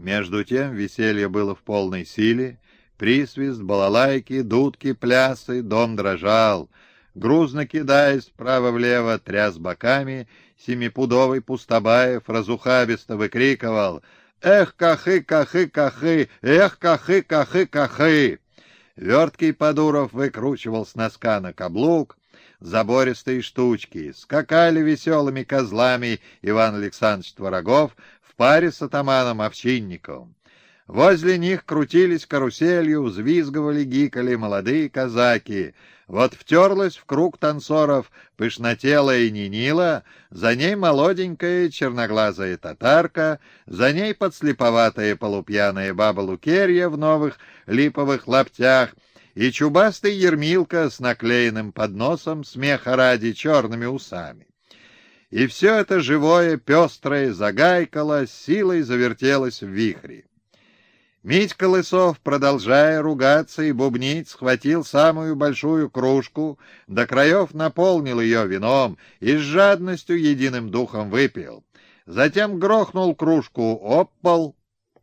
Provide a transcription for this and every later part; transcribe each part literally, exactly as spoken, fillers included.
Между тем веселье было в полной силе, присвист, балалайки, дудки, плясы, дом дрожал. Грузно кидаясь вправо-влево, тряс боками, семипудовый Пустобаев разухабисто выкрикивал: «Эх, кахы, кахы, кахы! Эх, кахы, кахы, кахы!» Верткий Подуров выкручивал с носка на каблук забористые штучки. Скакали веселыми козлами Иван Александрович Творогов в паре с атаманом Овчинниковым. Возле них крутились каруселью, взвизгивали, гикали молодые казаки. Вот втерлась в круг танцоров пышнотелая Нинила, за ней молоденькая черноглазая татарка, за ней подслеповатая полупьяная баба Лукерья в новых липовых лаптях и чубастый Ермилка с наклеенным подносом смеха ради черными усами. И все это живое, пестрое загайкало, с силой завертелось в вихре. Митька Лысов, продолжая ругаться и бубнить, схватил самую большую кружку, до краев наполнил ее вином и с жадностью единым духом выпил. Затем грохнул кружку об пол,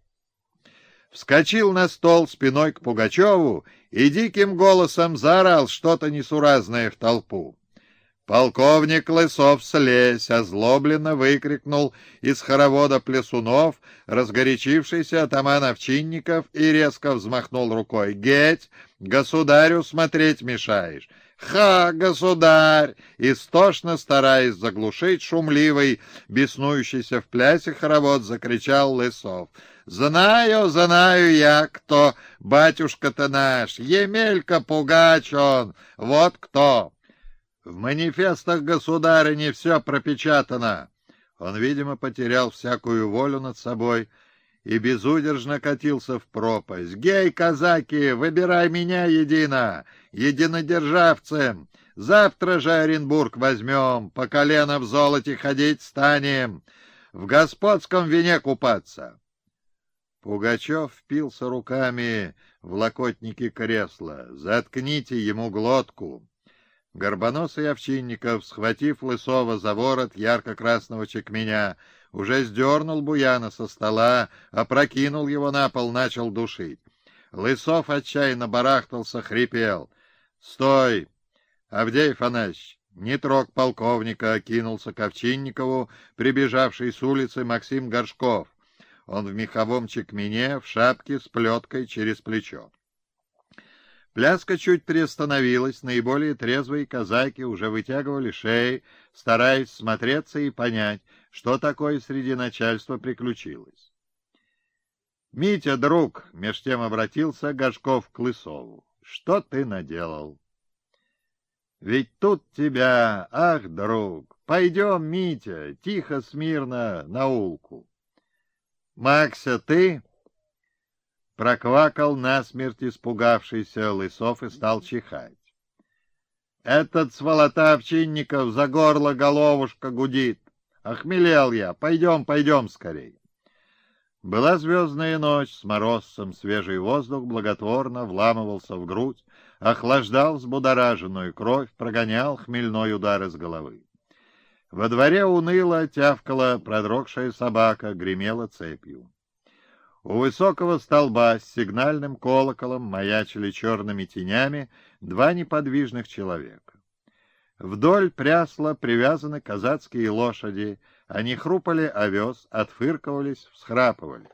вскочил на стол спиной к Пугачеву и диким голосом заорал что-то несуразное в толпу. Полковник Лысов слезь, озлобленно выкрикнул из хоровода плясунов разгорячившийся атаман Овчинников и резко взмахнул рукой. «Геть, государю смотреть мешаешь!» «Ха, государь!» Истошно, стараясь заглушить шумливый, беснующийся в плясе хоровод, закричал Лысов. «Знаю, знаю я, кто батюшка-то наш, Емелька Пугач он, вот кто!» В манифестах государыни все пропечатано. Он, видимо, потерял всякую волю над собой и безудержно катился в пропасть. «Гей, казаки, выбирай меня едино, единодержавцем! Завтра же Оренбург возьмем, по колено в золоте ходить станем, в господском вине купаться!» Пугачев впился руками в локотники кресла. «Заткните ему глотку!» Горбоносый Овчинников, схватив Лысова за ворот ярко-красного чекменя, уже сдернул буяна со стола, опрокинул его на пол, начал душить. Лысов отчаянно барахтался, хрипел. «Стой! Авдей Афанасьевич, не трог полковника!» — кинулся к Овчинникову, прибежавший с улицы Максим Горшков. Он в меховом чекмене, в шапке с плеткой через плечо. Пляска чуть приостановилась, наиболее трезвые казаки уже вытягивали шеи, стараясь смотреться и понять, что такое среди начальства приключилось. «Митя, друг!» — меж тем обратился Горшков к Лысову. «Что ты наделал? Ведь тут тебя... Ах, друг! Пойдем, Митя, тихо, смирно, на улку!» «Макся, ты...» Проквакал насмерть испугавшийся Лысов и стал чихать. «Этот сволота Овчинников за горло головушка гудит. Охмелел я. Пойдем, пойдем скорей». Была звездная ночь с морозцем, свежий воздух благотворно вламывался в грудь, охлаждал взбудораженную кровь, прогонял хмельной удар из головы. Во дворе уныло тявкала продрогшая собака, гремела цепью. У высокого столба с сигнальным колоколом маячили черными тенями два неподвижных человека. Вдоль прясла привязаны казацкие лошади, они хрупали овес, отфыркивались, всхрапывали.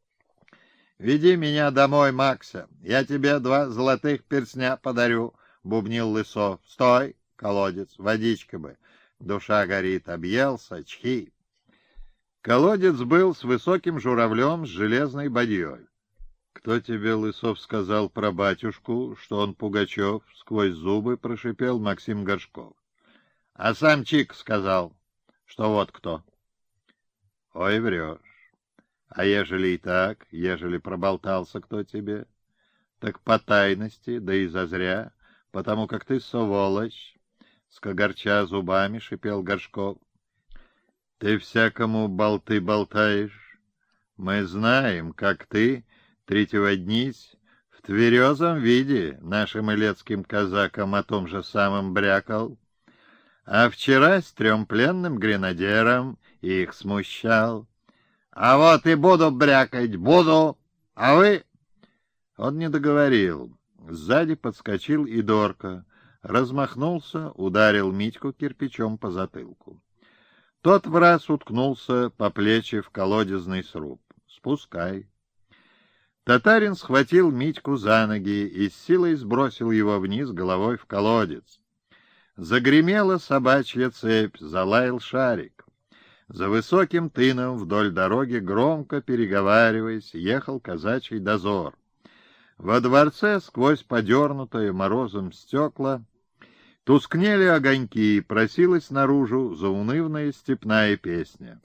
«Веди меня домой, Макся, я тебе два золотых перстня подарю», — бубнил Лысов. «Стой, колодец, водичка бы, душа горит, объелся, чхи». Колодец был с высоким журавлем с железной бадьей. «Кто тебе, Лысов, сказал про батюшку, что он Пугачев?» — сквозь зубы прошипел Максим Горшков. «А сам Чик сказал, что вот кто». «Ой, врешь. А ежели и так, ежели проболтался кто тебе, так по тайности, да и зазря, потому как ты сволочь», — скогорча зубами шипел Горшков. «Ты всякому болты болтаешь. Мы знаем, как ты третьего-днись в тверезом виде нашим илецким казакам о том же самом брякал, а вчера с трем пленным гренадером их смущал. А вот и буду брякать, буду. А вы... Он не договорил. Сзади подскочил и Дорка. Размахнулся, ударил Митьку кирпичом по затылку. Тот враз уткнулся по плечи в колодезный сруб. «Спускай». Татарин схватил Митьку за ноги и с силой сбросил его вниз головой в колодец. Загремела собачья цепь, залаял шарик. За высоким тыном вдоль дороги, громко переговариваясь, ехал казачий дозор. Во дворце, сквозь подернутое морозом стекла, тускнели огоньки, просилась наружу заунывная степная песня.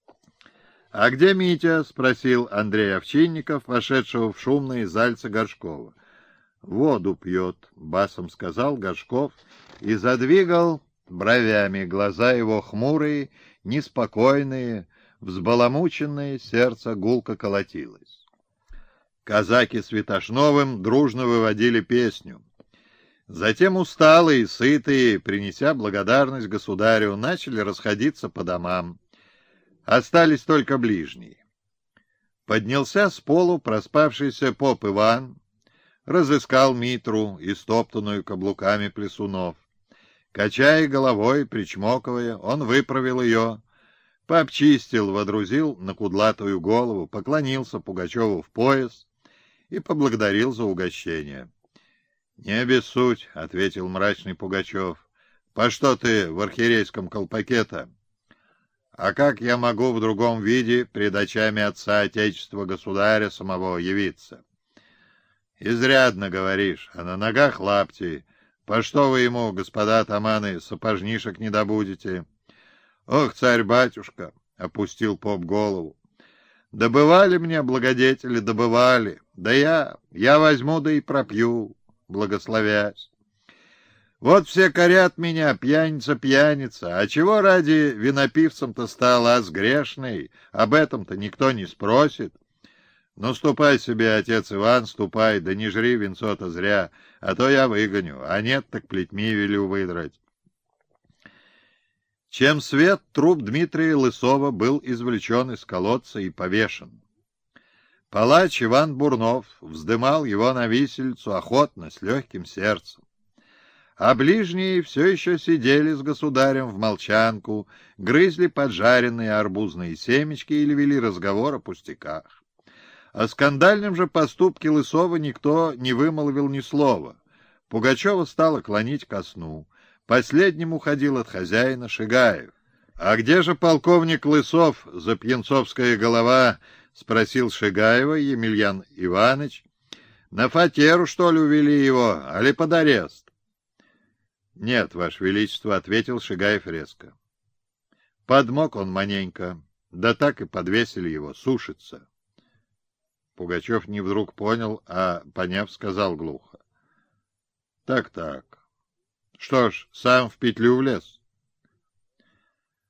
— А где Митя? — спросил Андрей Овчинников, вошедшего в шумные зальцы Горшкова. — Воду пьет, — басом сказал Горшков и задвигал бровями, глаза его хмурые, неспокойные, взбаламученное сердце гулко колотилось. Казаки с Витошновым дружно выводили песню. Затем усталые, сытые, принеся благодарность государю, начали расходиться по домам. Остались только ближние. Поднялся с полу проспавшийся поп Иван, разыскал Митру, истоптанную каблуками плесунов. Качая головой, причмокивая, он выправил ее, пообчистил, водрузил на кудлатую голову, поклонился Пугачеву в пояс и поблагодарил за угощение. — Не обессудь, — ответил мрачный Пугачев. — По что ты в архиерейском колпаке-то? А как я могу в другом виде пред очами отца Отечества Государя самого явиться? — Изрядно говоришь, а на ногах лапти. По что вы ему, господа атаманы, сапожнишек не добудете? — Ох, царь-батюшка! — опустил поп голову. — Добывали мне благодетели, добывали. Да я, я возьму да и пропью, благословясь. Вот все корят меня, пьяница, пьяница. А чего ради винопивцем-то стал, ас грешный? Об этом-то никто не спросит. Ну, ступай себе, отец Иван, ступай, да не жри винцо-то зря, а то я выгоню, а нет, так плетьми велю выдрать. Чем свет, труп Дмитрия Лысова был извлечен из колодца и повешен. Палач Иван Бурнов вздымал его на висельцу охотно, с легким сердцем. А ближние все еще сидели с государем в молчанку, грызли поджаренные арбузные семечки или вели разговор о пустяках. О скандальном же поступке Лысова никто не вымолвил ни слова. Пугачева стало клонить ко сну. Последним уходил от хозяина Шигаев. — А где же полковник Лысов, запьянцовская голова? — спросил Шигаева Емельян Иванович. — На фатеру, что ли, увели его, али под арест? — Нет, Ваше Величество, — ответил Шигаев резко. Подмок он маненько, да так и подвесили его, сушится. Пугачев не вдруг понял, а, поняв, сказал глухо. — Так-так. Что ж, сам в петлю влез?